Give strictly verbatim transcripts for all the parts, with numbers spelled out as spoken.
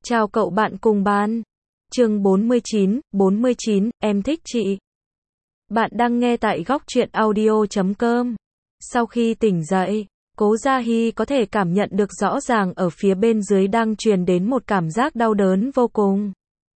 Chào cậu bạn cùng bàn. Chương bốn mươi chín, bốn mươi chín, em thích chị. Bạn đang nghe tại góc truyện audio chấm com. Sau khi tỉnh dậy, Cố Gia Hi có thể cảm nhận được rõ ràng ở phía bên dưới đang truyền đến một cảm giác đau đớn vô cùng.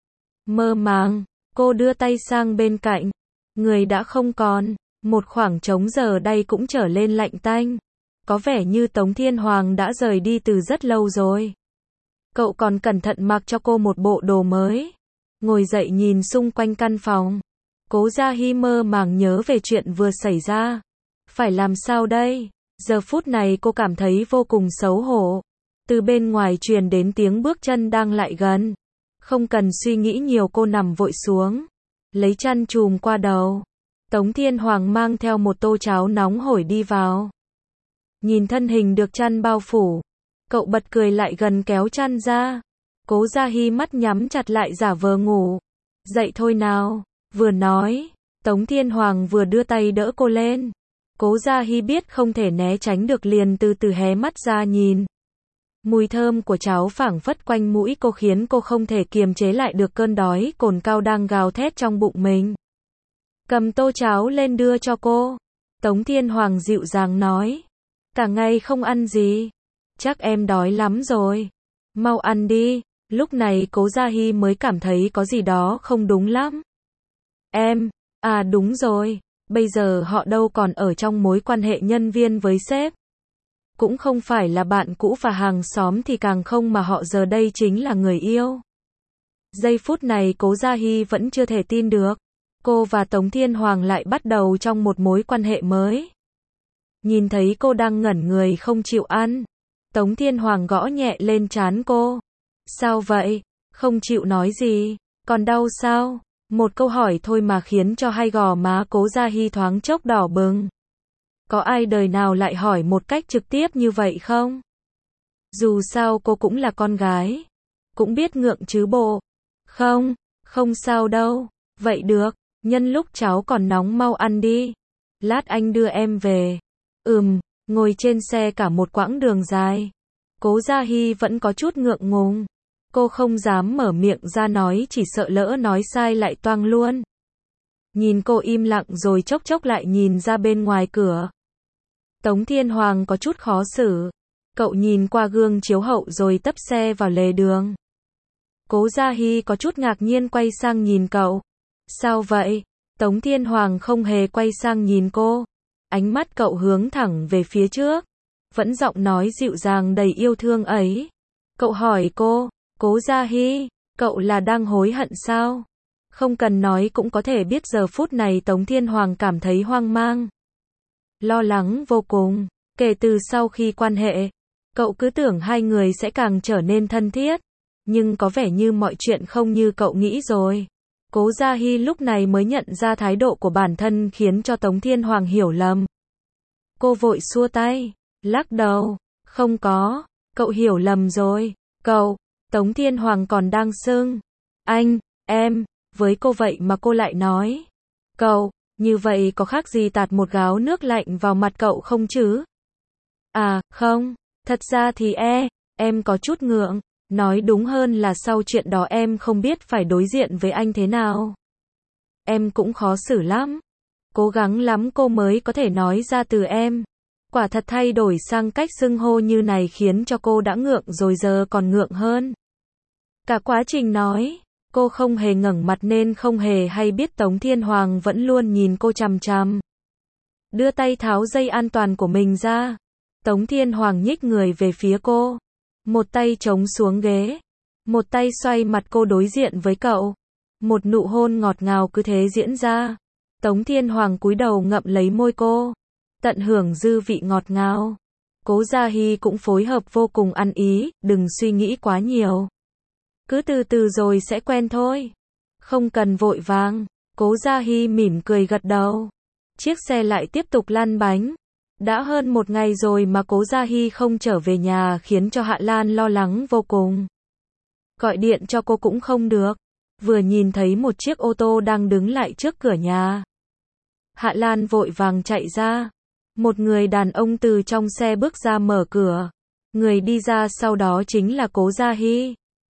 Mơ màng, cô đưa tay sang bên cạnh. Người đã không còn, một khoảng trống giờ đây cũng trở lên lạnh tanh. Có vẻ như Tống Thiên Hoàng đã rời đi từ rất lâu rồi. Cậu còn cẩn thận mặc cho cô một bộ đồ mới. Ngồi dậy nhìn xung quanh căn phòng. Cố Gia Hi mơ màng nhớ về chuyện vừa xảy ra. Phải làm sao đây? Giờ phút này cô cảm thấy vô cùng xấu hổ. Từ bên ngoài truyền đến tiếng bước chân đang lại gần. Không cần suy nghĩ nhiều, cô nằm vội xuống. Lấy chăn trùm qua đầu. Tống Thiên Hoàng mang theo một tô cháo nóng hổi đi vào. Nhìn thân hình được chăn bao phủ. Cậu bật cười lại gần kéo chăn ra. Cố Gia Hi mắt nhắm chặt lại giả vờ ngủ. Dậy thôi nào. Vừa nói, Tống Thiên Hoàng vừa đưa tay đỡ cô lên. Cố Gia Hi biết không thể né tránh được, liền từ từ hé mắt ra nhìn. Mùi thơm của cháo phảng phất quanh mũi cô khiến cô không thể kiềm chế lại được cơn đói cồn cào đang gào thét trong bụng mình. Cầm tô cháo lên đưa cho cô. Tống Thiên Hoàng dịu dàng nói. Cả ngày không ăn gì. Chắc em đói lắm rồi. Mau ăn đi. Lúc này Cố Gia Hi mới cảm thấy có gì đó không đúng lắm. Em, à đúng rồi. Bây giờ họ đâu còn ở trong mối quan hệ nhân viên với sếp. Cũng không phải là bạn cũ và hàng xóm thì càng không, mà họ giờ đây chính là người yêu. Giây phút này Cố Gia Hi vẫn chưa thể tin được. Cô và Tống Thiên Hoàng lại bắt đầu trong một mối quan hệ mới. Nhìn thấy cô đang ngẩn người không chịu ăn. Tống Thiên Hoàng gõ nhẹ lên trán cô. Sao vậy? Không chịu nói gì? Còn đau sao? Một câu hỏi thôi mà khiến cho hai gò má Cố Gia Hi thoáng chốc đỏ bừng. Có ai đời nào lại hỏi một cách trực tiếp như vậy không? Dù sao cô cũng là con gái. Cũng biết ngượng chứ bộ. Không, không sao đâu. Vậy được, nhân lúc cháo còn nóng mau ăn đi. Lát anh đưa em về. Ừm, ngồi trên xe cả một quãng đường dài. Cố Gia Hi vẫn có chút ngượng ngùng. Cô không dám mở miệng ra nói, chỉ sợ lỡ nói sai lại toang luôn. Nhìn cô im lặng rồi chốc chốc lại nhìn ra bên ngoài cửa. Tống Thiên Hoàng có chút khó xử. Cậu nhìn qua gương chiếu hậu rồi tấp xe vào lề đường. Cố Gia Hi có chút ngạc nhiên quay sang nhìn cậu. Sao vậy? Tống Thiên Hoàng không hề quay sang nhìn cô. Ánh mắt cậu hướng thẳng về phía trước. Vẫn giọng nói dịu dàng đầy yêu thương ấy. Cậu hỏi cô, Cố Gia Hi, cậu là đang hối hận sao? Không cần nói cũng có thể biết giờ phút này Tống Thiên Hoàng cảm thấy hoang mang. Lo lắng vô cùng. Kể từ sau khi quan hệ, cậu cứ tưởng hai người sẽ càng trở nên thân thiết. Nhưng có vẻ như mọi chuyện không như cậu nghĩ rồi. Cố Gia Hi lúc này mới nhận ra thái độ của bản thân khiến cho Tống Thiên Hoàng hiểu lầm. Cô vội xua tay, lắc đầu, không có, cậu hiểu lầm rồi. Cậu, Tống Thiên Hoàng còn đang sưng. Anh, em, với cô vậy mà cô lại nói. Cậu, như vậy có khác gì tạt một gáo nước lạnh vào mặt cậu không chứ? À, không, thật ra thì e, em có chút ngượng. Nói đúng hơn là sau chuyện đó em không biết phải đối diện với anh thế nào. Em cũng khó xử lắm. Cố gắng lắm cô mới có thể nói ra từ em. Quả thật thay đổi sang cách xưng hô như này khiến cho cô đã ngượng rồi giờ còn ngượng hơn. Cả quá trình nói, cô không hề ngẩng mặt nên không hề hay biết Tống Thiên Hoàng vẫn luôn nhìn cô chằm chằm. Đưa tay tháo dây an toàn của mình ra. Tống Thiên Hoàng nhích người về phía cô. Một tay chống xuống ghế. Một tay xoay mặt cô đối diện với cậu. Một nụ hôn ngọt ngào cứ thế diễn ra. Tống Thiên Hoàng cúi đầu ngậm lấy môi cô. Tận hưởng dư vị ngọt ngào. Cố Gia Hi cũng phối hợp vô cùng ăn ý, đừng suy nghĩ quá nhiều. Cứ từ từ rồi sẽ quen thôi. Không cần vội vàng. Cố Gia Hi mỉm cười gật đầu. Chiếc xe lại tiếp tục lăn bánh. Đã hơn một ngày rồi mà Cố Gia Hi không trở về nhà khiến cho Hạ Lan lo lắng vô cùng. Gọi điện cho cô cũng không được. Vừa nhìn thấy một chiếc ô tô đang đứng lại trước cửa nhà. Hạ Lan vội vàng chạy ra. Một người đàn ông từ trong xe bước ra mở cửa. Người đi ra sau đó chính là Cố Gia Hi.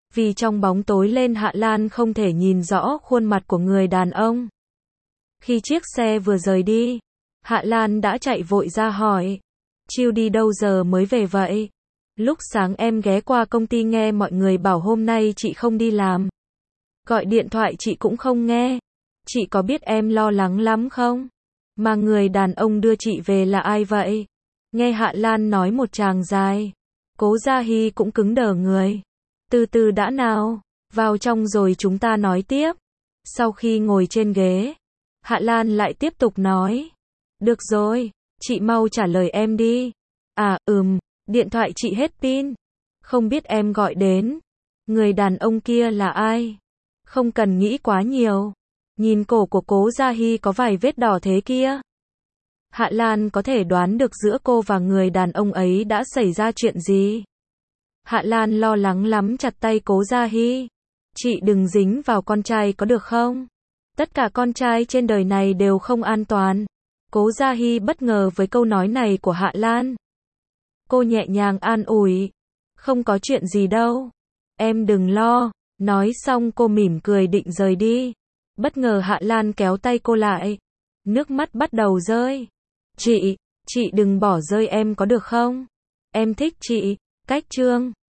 Vì trong bóng tối lên Hạ Lan không thể nhìn rõ khuôn mặt của người đàn ông. Khi chiếc xe vừa rời đi, Hạ Lan đã chạy vội ra hỏi. Chiêu đi đâu giờ mới về vậy? Lúc sáng em ghé qua công ty nghe mọi người bảo hôm nay chị không đi làm. Gọi điện thoại chị cũng không nghe. Chị có biết em lo lắng lắm không? Mà người đàn ông đưa chị về là ai vậy? Nghe Hạ Lan nói một tràng dài, Cố Gia Hy cũng cứng đờ người. Từ từ đã nào, vào trong rồi chúng ta nói tiếp. Sau khi ngồi trên ghế, Hạ Lan lại tiếp tục nói. Được rồi, chị mau trả lời em đi. À, ừm, điện thoại chị hết pin. Không biết em gọi đến. Người đàn ông kia là ai? Không cần nghĩ quá nhiều. Nhìn cổ của Cố Gia Hy có vài vết đỏ thế kia. Hạ Lan có thể đoán được giữa cô và người đàn ông ấy đã xảy ra chuyện gì. Hạ Lan lo lắng lắm chặt tay Cố Gia Hy. Chị đừng dính vào con trai có được không? Tất cả con trai trên đời này đều không an toàn. Cố Gia Hy bất ngờ với câu nói này của Hạ Lan. Cô nhẹ nhàng an ủi. Không có chuyện gì đâu. Em đừng lo. Nói xong cô mỉm cười định rời đi. Bất ngờ Hạ Lan kéo tay cô lại. Nước mắt bắt đầu rơi. Chị, chị đừng bỏ rơi em có được không? Em thích chị. Cách chương